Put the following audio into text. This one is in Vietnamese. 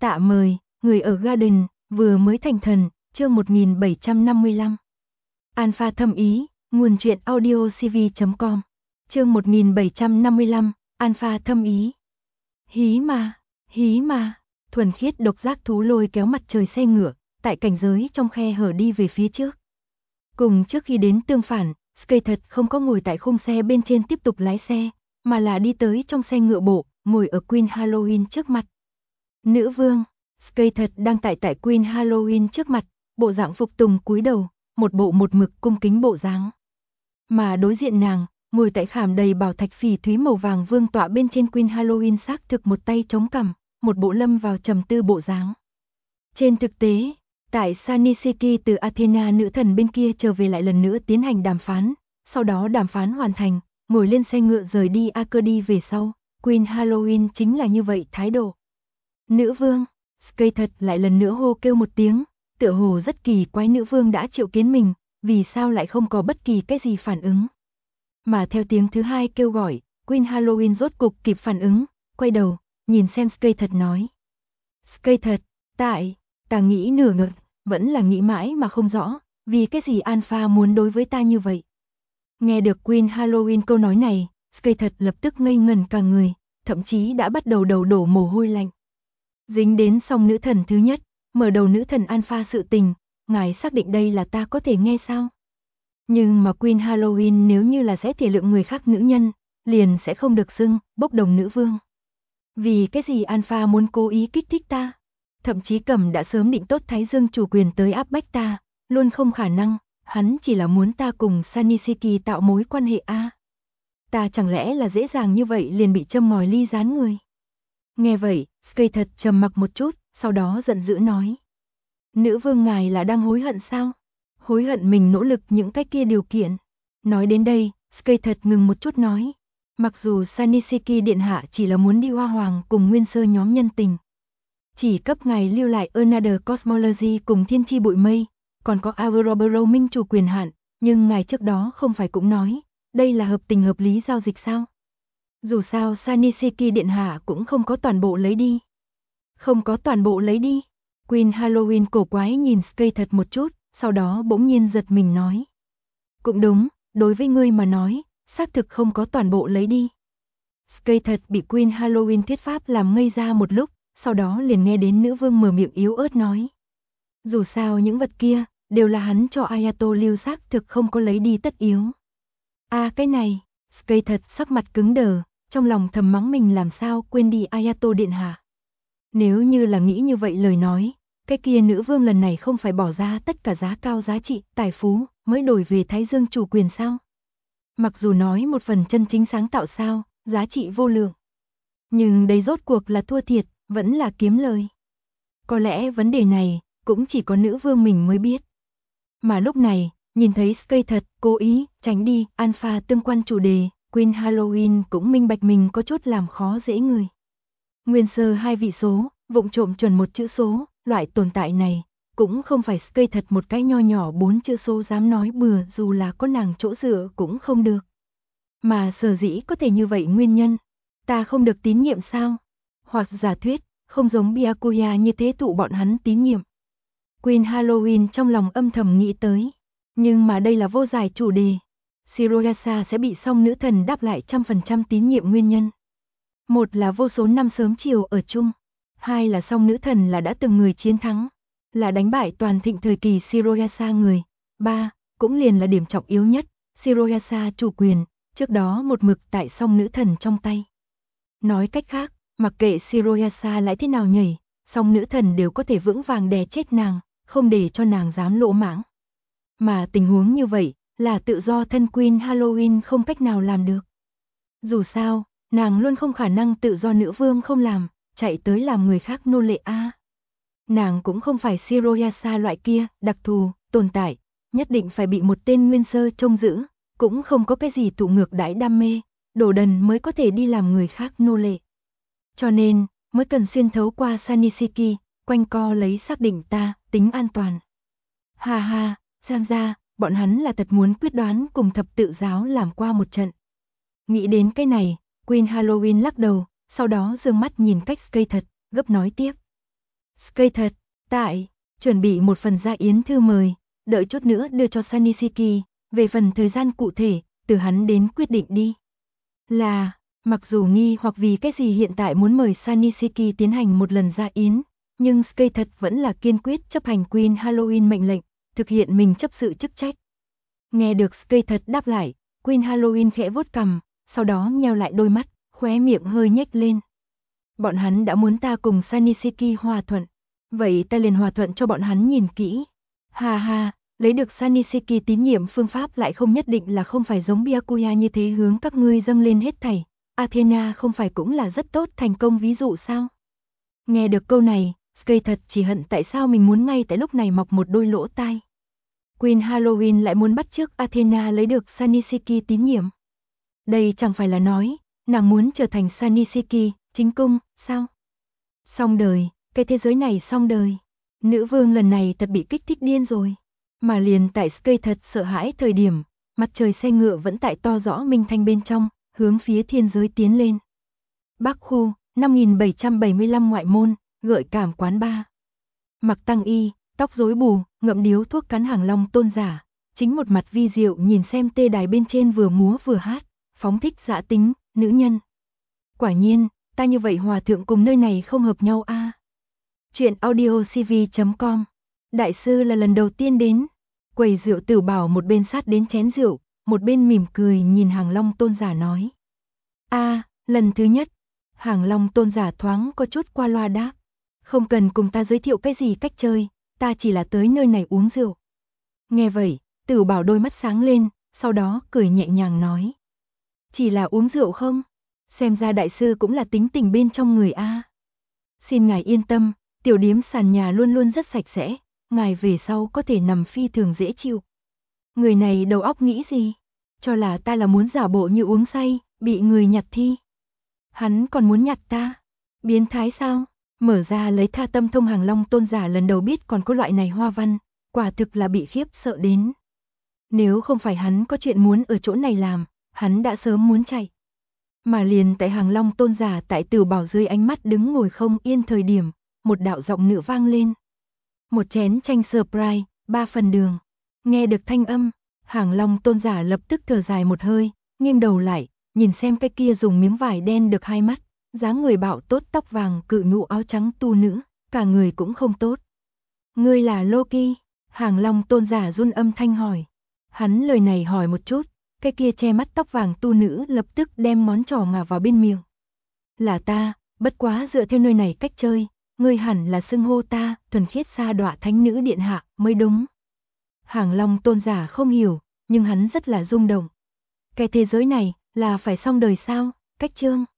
Tạ mời, người ở Garden, vừa mới thành thần, chương 1755. Alpha thâm ý, nguồn truyện audiocv.com. Chương 1755, Alpha thâm ý. Hí mà, thuần khiết độc giác thú lôi kéo mặt trời xe ngựa, tại cảnh giới trong khe hở đi về phía trước. Cùng trước khi đến tương phản, Sky thật không có ngồi tại khung xe bên trên tiếp tục lái xe, mà là đi tới trong xe ngựa bộ, ngồi ở Queen Halloween trước mặt. Nữ vương, Sky thật đang tại Queen Halloween trước mặt, bộ dạng phục tùng cúi đầu, một bộ một mực cung kính bộ dáng. Mà đối diện nàng, ngồi tại khảm đầy bảo thạch phỉ thúy màu vàng vương tọa bên trên Queen Halloween xác thực một tay chống cằm, một bộ lâm vào trầm tư bộ dáng. Trên thực tế, tại Sanisiki từ Athena nữ thần bên kia trở về lại lần nữa tiến hành đàm phán, sau đó đàm phán hoàn thành, ngồi lên xe ngựa rời đi Arcady về sau, Queen Halloween chính là như vậy thái độ. Nữ vương, Sky thật lại lần nữa hô kêu một tiếng, tựa hồ rất kỳ quái nữ vương đã triệu kiến mình, vì sao lại không có bất kỳ cái gì phản ứng. Mà theo tiếng thứ hai kêu gọi, Queen Halloween rốt cục kịp phản ứng, quay đầu, nhìn xem Sky thật nói. Sky thật, ta nghĩ nửa ngực, vẫn là nghĩ mãi mà không rõ, vì cái gì Alpha muốn đối với ta như vậy. Nghe được Queen Halloween câu nói này, Sky thật lập tức ngây ngẩn cả người, thậm chí đã bắt đầu đầu đổ mồ hôi lạnh. Dính đến song nữ thần thứ nhất, mở đầu nữ thần Alpha sự tình, ngài xác định đây là ta có thể nghe sao? Nhưng mà Queen Halloween nếu như là sẽ thể lượng người khác nữ nhân, liền sẽ không được xưng bốc đồng nữ vương. Vì cái gì Alpha muốn cố ý kích thích ta? Thậm chí Cẩm đã sớm định tốt Thái Dương chủ quyền tới áp bách ta, luôn không khả năng, hắn chỉ là muốn ta cùng Sanisiki tạo mối quan hệ a. Ta chẳng lẽ là dễ dàng như vậy liền bị châm ngòi ly gián người? Nghe vậy, Sky thật trầm mặc một chút, sau đó giận dữ nói. Nữ vương ngài là đang hối hận sao? Hối hận mình nỗ lực những cái kia điều kiện. Nói đến đây, Sky thật ngừng một chút nói. Mặc dù Sanisiki điện hạ chỉ là muốn đi Hoa Hoàng cùng Nguyên Sơ nhóm nhân tình. Chỉ cấp ngài lưu lại Another Cosmology cùng Thiên Chi Bụi Mây, còn có Aurora Minh chủ quyền hạn, nhưng ngài trước đó không phải cũng nói, đây là hợp tình hợp lý giao dịch sao? Dù sao Sanisiki điện hạ cũng không có toàn bộ lấy đi. Không có toàn bộ lấy đi. Queen Halloween cổ quái nhìn Sky thật một chút, sau đó bỗng nhiên giật mình nói. Cũng đúng, đối với ngươi mà nói, xác thực không có toàn bộ lấy đi. Sky thật bị Queen Halloween thuyết pháp làm ngây ra một lúc, sau đó liền nghe đến nữ vương mở miệng yếu ớt nói. Dù sao những vật kia, đều là hắn cho Ayato lưu xác thực không có lấy đi tất yếu. Cái này, Sky thật sắc mặt cứng đờ, trong lòng thầm mắng mình làm sao quên đi Ayato điện hạ. Nếu như là nghĩ như vậy lời nói, cái kia nữ vương lần này không phải bỏ ra tất cả giá cao giá trị, tài phú, mới đổi về Thái Dương chủ quyền sao? Mặc dù nói một phần chân chính sáng tạo sao, giá trị vô lượng. Nhưng đây rốt cuộc là thua thiệt, vẫn là kiếm lời. Có lẽ vấn đề này, cũng chỉ có nữ vương mình mới biết. Mà lúc này, nhìn thấy Sky thật, cố ý, tránh đi, Alpha tương quan chủ đề, Queen Halloween cũng minh bạch mình có chút làm khó dễ người. Nguyên sơ 2 vị số, vụng trộm chuẩn một chữ số, loại tồn tại này, cũng không phải Sky thật một cái nho nhỏ 4 chữ số dám nói bừa dù là có nàng chỗ dựa cũng không được. Mà sở dĩ có thể như vậy nguyên nhân, ta không được tín nhiệm sao? Hoặc giả thuyết, không giống Byakuya như thế tụ bọn hắn tín nhiệm. Queen Halloween trong lòng âm thầm nghĩ tới, nhưng mà đây là vô giải chủ đề. Shiroyasa sẽ bị song nữ thần đáp lại 100% tín nhiệm nguyên nhân. Một là vô số năm sớm chiều ở chung, hai là song nữ thần là đã từng người chiến thắng, là đánh bại toàn thịnh thời kỳ Shiroyasa người, ba, cũng liền là điểm trọng yếu nhất, Shiroyasa chủ quyền, trước đó một mực tại song nữ thần trong tay. Nói cách khác, mặc kệ Shiroyasa lại thế nào nhảy, song nữ thần đều có thể vững vàng đè chết nàng, không để cho nàng dám lỗ mãng. Mà tình huống như vậy, là tự do thân Queen Halloween không cách nào làm được. Dù sao, nàng luôn không khả năng tự do nữ vương không làm, chạy tới làm người khác nô lệ a. Nàng cũng không phải Shiroyasa loại kia, đặc thù, tồn tại, nhất định phải bị một tên nguyên sơ trông giữ, cũng không có cái gì tụ ngược đãi đam mê, đồ đần mới có thể đi làm người khác nô lệ. Cho nên, mới cần xuyên thấu qua Sanisiki, quanh co lấy xác định ta, tính an toàn. Ha ha, xem ra, bọn hắn là thật muốn quyết đoán cùng thập tự giáo làm qua một trận. Nghĩ đến cái này, Queen Halloween lắc đầu, sau đó dương mắt nhìn cách Sky thật, gấp nói tiếp. Skate thật, tại, chuẩn bị một phần gia yến thư mời, đợi chút nữa đưa cho Sanisiki, về phần thời gian cụ thể, từ hắn đến quyết định đi. Là, mặc dù nghi hoặc vì cái gì hiện tại muốn mời Sanisiki tiến hành một lần gia yến, nhưng Skate thật vẫn là kiên quyết chấp hành Queen Halloween mệnh lệnh, thực hiện mình chấp sự chức trách. Nghe được Skate thật đáp lại, Queen Halloween khẽ vuốt cằm, sau đó nheo lại đôi mắt, khóe miệng hơi nhếch lên. Bọn hắn đã muốn ta cùng Sanisiki hòa thuận, vậy ta liền hòa thuận cho bọn hắn nhìn kỹ. Ha ha, lấy được Sanisiki tín nhiệm phương pháp lại không nhất định là không phải giống Byakuya như thế hướng các ngươi dâng lên hết thảy. Athena không phải cũng là rất tốt thành công ví dụ sao? Nghe được câu này, Skate thật chỉ hận tại sao mình muốn ngay tại lúc này mọc một đôi lỗ tai. Queen Halloween lại muốn bắt chước Athena lấy được Sanisiki tín nhiệm. Đây chẳng phải là nói, nàng muốn trở thành Sanisiki, chính cung, sao? Xong đời, cái thế giới này xong đời. Nữ vương lần này thật bị kích thích điên rồi. Mà liền tại Skate thật sợ hãi thời điểm, mặt trời xe ngựa vẫn tại to rõ minh thanh bên trong, hướng phía thiên giới tiến lên. Bắc khu, 5775 ngoại môn, gợi cảm quán bar. Mặc tăng y, tóc rối bù, ngậm điếu thuốc cắn Hàng Long tôn giả, chính một mặt vi diệu nhìn xem tê đài bên trên vừa múa vừa hát, phóng thích dã tính, nữ nhân. Quả nhiên, ta như vậy hòa thượng cùng nơi này không hợp nhau a. Chuyện audiocv.com. Đại sư là lần đầu tiên đến. Quầy rượu Tử Bảo một bên sát đến chén rượu, một bên mỉm cười nhìn Hàng Long tôn giả nói. A, lần thứ nhất. Hàng Long tôn giả thoáng có chút qua loa đáp. Không cần cùng ta giới thiệu cái gì cách chơi, ta chỉ là tới nơi này uống rượu. Nghe vậy, Tử Bảo đôi mắt sáng lên, sau đó cười nhẹ nhàng nói. Chỉ là uống rượu không? Xem ra đại sư cũng là tính tình bên trong người a. Xin ngài yên tâm, tiểu điếm sàn nhà luôn luôn rất sạch sẽ, ngài về sau có thể nằm phi thường dễ chịu. Người này đầu óc nghĩ gì? Cho là ta là muốn giả bộ như uống say, bị người nhặt thi. Hắn còn muốn nhặt ta? Biến thái sao? Mở ra lấy Tha Tâm Thông Hàng Long tôn giả lần đầu biết còn có loại này hoa văn, quả thực là bị khiếp sợ đến. Nếu không phải hắn có chuyện muốn ở chỗ này làm, hắn đã sớm muốn chạy. Mà liền tại Hàng Long tôn giả tại Tử Bảo dưới ánh mắt đứng ngồi không yên thời điểm, một đạo giọng nữ vang lên. Một chén chanh surprise, 3 phần đường. Nghe được thanh âm, Hàng Long tôn giả lập tức thở dài một hơi, nghiêng đầu lại, nhìn xem cái kia dùng miếng vải đen được 2 mắt, dáng người bạo tốt tóc vàng cự nhũ áo trắng tu nữ, cả người cũng không tốt. Ngươi là Loki? Hàng Long tôn giả run âm thanh hỏi. Hắn lời này hỏi một chút, cái kia che mắt tóc vàng tu nữ lập tức đem món trò ngả vào bên miệng. Là ta, bất quá dựa theo nơi này cách chơi, ngươi hẳn là xưng hô ta, thuần khiết sa đọa thánh nữ điện hạ, mới đúng. Hàng Long tôn giả không hiểu, nhưng hắn rất là rung động. Cái thế giới này, là phải xong đời sao, cách chương.